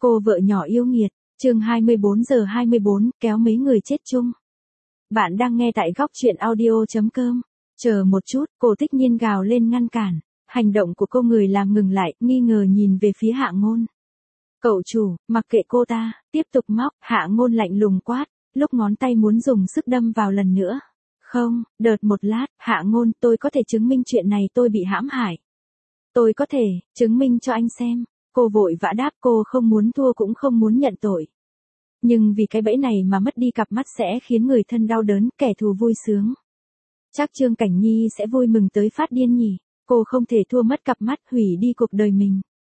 Cô vợ nhỏ yêu nghiệt, chương 24 giờ 24, kéo mấy người chết chung. Bạn đang nghe tại góc truyện audio.com. Chờ một chút, cô Tích Nhiên gào lên ngăn cản. Hành động của cô người làm ngừng lại, nghi ngờ nhìn về phía Hạ Ngôn. Cậu chủ, mặc kệ cô ta, tiếp tục móc, Hạ Ngôn lạnh lùng quát, lúc ngón tay muốn dùng sức đâm vào lần nữa. Không, đợt một lát, Hạ Ngôn, tôi có thể chứng minh chuyện này tôi bị hãm hại. Tôi có thể, chứng minh cho anh xem. Cô vội vã đáp, cô không muốn thua cũng không muốn nhận tội. Nhưng vì cái bẫy này mà mất đi cặp mắt sẽ khiến người thân đau đớn, kẻ thù vui sướng. Chắc Trương Cảnh Nhi sẽ vui mừng tới phát điên nhỉ. Cô không thể thua mất cặp mắt, hủy đi cuộc đời mình.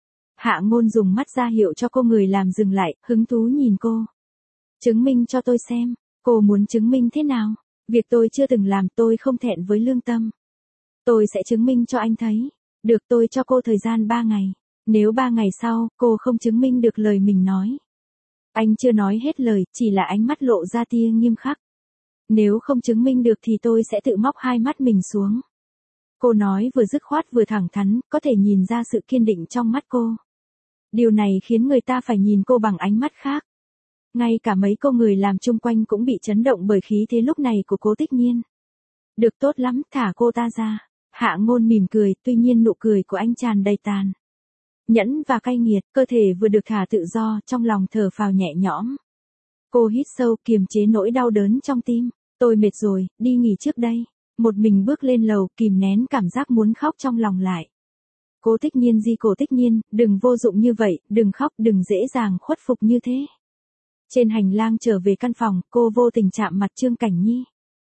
Hạ Ngôn dùng mắt ra hiệu cho cô người làm dừng lại, hứng thú nhìn cô. Chứng minh cho tôi xem. Cô muốn chứng minh thế nào? Việc tôi chưa từng làm, tôi không thẹn với lương tâm. Tôi sẽ chứng minh cho anh thấy. Được, tôi cho cô thời gian 3 ngày. Nếu 3 ngày sau, cô không chứng minh được lời mình nói. Anh chưa nói hết lời, chỉ là ánh mắt lộ ra tia nghiêm khắc. Nếu không chứng minh được thì tôi sẽ tự móc hai mắt mình xuống. Cô nói vừa dứt khoát vừa thẳng thắn, có thể nhìn ra sự kiên định trong mắt cô. Điều này khiến người ta phải nhìn cô bằng ánh mắt khác. Ngay cả mấy cô người làm chung quanh cũng bị chấn động bởi khí thế lúc này của cô Tích Nhiên. Được, tốt lắm, thả cô ta ra. Hạ Ngôn mỉm cười, tuy nhiên nụ cười của anh tràn đầy tàn nhẫn và cay nghiệt, cơ thể vừa được thả tự do, trong lòng thở phào nhẹ nhõm. Cô hít sâu, kiềm chế nỗi đau đớn trong tim. Tôi mệt rồi, đi nghỉ trước đây. Một mình bước lên lầu, kìm nén cảm giác muốn khóc trong lòng lại. Cô Tích Nhiên, cô Tích Nhiên, đừng vô dụng như vậy, đừng khóc, đừng dễ dàng khuất phục như thế. Trên hành lang trở về căn phòng, cô vô tình chạm mặt Trương Cảnh Nhi.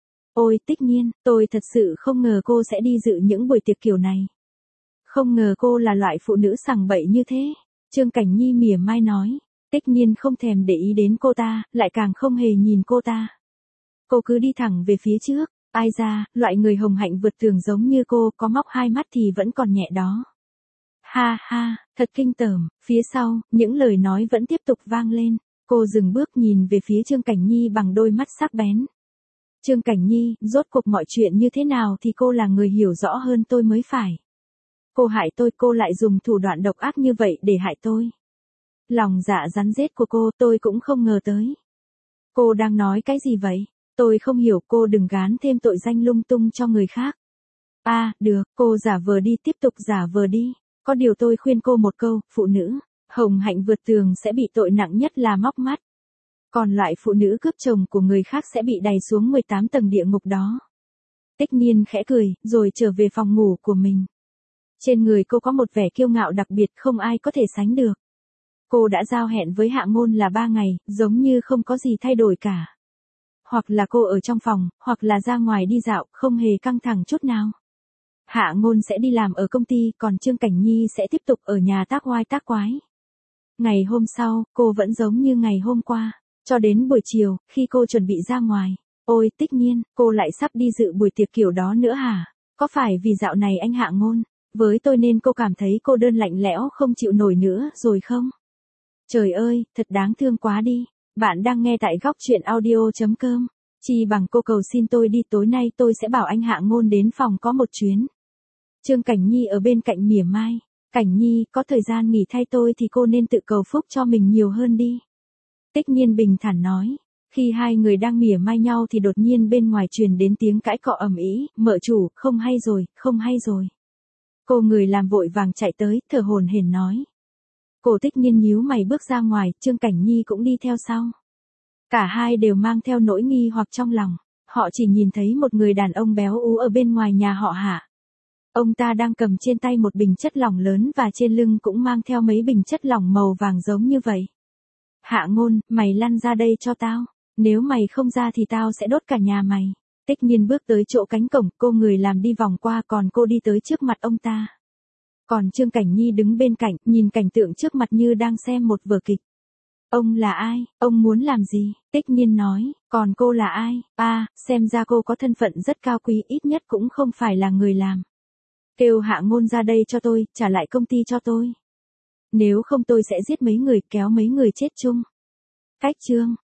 Ôi Tích Nhiên, tôi thật sự không ngờ cô sẽ đi dự những buổi tiệc kiểu này. Không ngờ cô là loại phụ nữ sằng bậy như thế. Trương Cảnh Nhi mỉa mai nói. Tích Nhiên không thèm để ý đến cô ta, lại càng không hề nhìn cô ta. Cô cứ đi thẳng về phía trước. Ai ra, loại người hồng hạnh vượt tường giống như cô, có móc hai mắt thì vẫn còn nhẹ đó. Ha ha, thật kinh tởm. Phía sau, những lời nói vẫn tiếp tục vang lên. Cô dừng bước nhìn về phía Trương Cảnh Nhi bằng đôi mắt sắc bén. Trương Cảnh Nhi, rốt cuộc mọi chuyện như thế nào thì cô là người hiểu rõ hơn tôi mới phải. Cô hại tôi, cô lại dùng thủ đoạn độc ác như vậy để hại tôi. Lòng dạ rắn rết của cô, tôi cũng không ngờ tới. Cô đang nói cái gì vậy? Tôi không hiểu, cô đừng gán thêm tội danh lung tung cho người khác. Được, cô giả vờ đi, tiếp tục giả vờ đi. Có điều tôi khuyên cô một câu, phụ nữ hồng hạnh vượt tường sẽ bị tội nặng nhất là móc mắt. Còn loại phụ nữ cướp chồng của người khác sẽ bị đày xuống 18 tầng địa ngục đó. Tích Nhiên khẽ cười, rồi trở về phòng ngủ của mình. Trên người cô có một vẻ kiêu ngạo đặc biệt không ai có thể sánh được. Cô đã giao hẹn với Hạ Ngôn là 3 ngày, giống như không có gì thay đổi cả. Hoặc là cô ở trong phòng, hoặc là ra ngoài đi dạo, không hề căng thẳng chút nào. Hạ Ngôn sẽ đi làm ở công ty, còn Trương Cảnh Nhi sẽ tiếp tục ở nhà tác oai tác quái. Ngày hôm sau, cô vẫn giống như ngày hôm qua. Cho đến buổi chiều, khi cô chuẩn bị ra ngoài. Ôi Tích Nhiên, cô lại sắp đi dự buổi tiệc kiểu đó nữa hả? Có phải vì dạo này anh Hạ Ngôn với tôi nên cô cảm thấy cô đơn lạnh lẽo không chịu nổi nữa rồi không? Trời ơi, thật đáng thương quá đi. Bạn đang nghe tại góc truyện audio.com. Chi bằng cô cầu xin tôi đi, tối nay tôi sẽ bảo anh Hạ Ngôn đến phòng có một chuyến. Trương Cảnh Nhi ở bên cạnh mỉa mai. Cảnh Nhi, có thời gian nghỉ thay tôi thì cô nên tự cầu phúc cho mình nhiều hơn đi. Tích Nhiên bình thản nói. Khi hai người đang mỉa mai nhau thì đột nhiên bên ngoài truyền đến tiếng cãi cọ ầm ĩ. Mợ chủ, không hay rồi, không hay rồi. Cô người làm vội vàng chạy tới, thở hổn hển nói. Cô Tích Nhiên nhíu mày bước ra ngoài, Trương Cảnh Nhi cũng đi theo sau. Cả hai đều mang theo nỗi nghi hoặc trong lòng. Họ chỉ nhìn thấy một người đàn ông béo ú ở bên ngoài nhà họ Hạ. Ông ta đang cầm trên tay một bình chất lỏng lớn và trên lưng cũng mang theo mấy bình chất lỏng màu vàng giống như vậy. Hạ Ngôn, mày lăn ra đây cho tao. Nếu mày không ra thì tao sẽ đốt cả nhà mày. Tích Nhiên bước tới chỗ cánh cổng, cô người làm đi vòng qua, còn cô đi tới trước mặt ông ta. Còn Trương Cảnh Nhi đứng bên cạnh, nhìn cảnh tượng trước mặt như đang xem một vở kịch. Ông là ai? Ông muốn làm gì? Tích Nhiên nói. Còn cô là ai? Xem ra cô có thân phận rất cao quý, ít nhất cũng không phải là người làm. Kêu Hạ Ngôn ra đây cho tôi, trả lại công ty cho tôi. Nếu không tôi sẽ giết mấy người, kéo mấy người chết chung. Cách Trương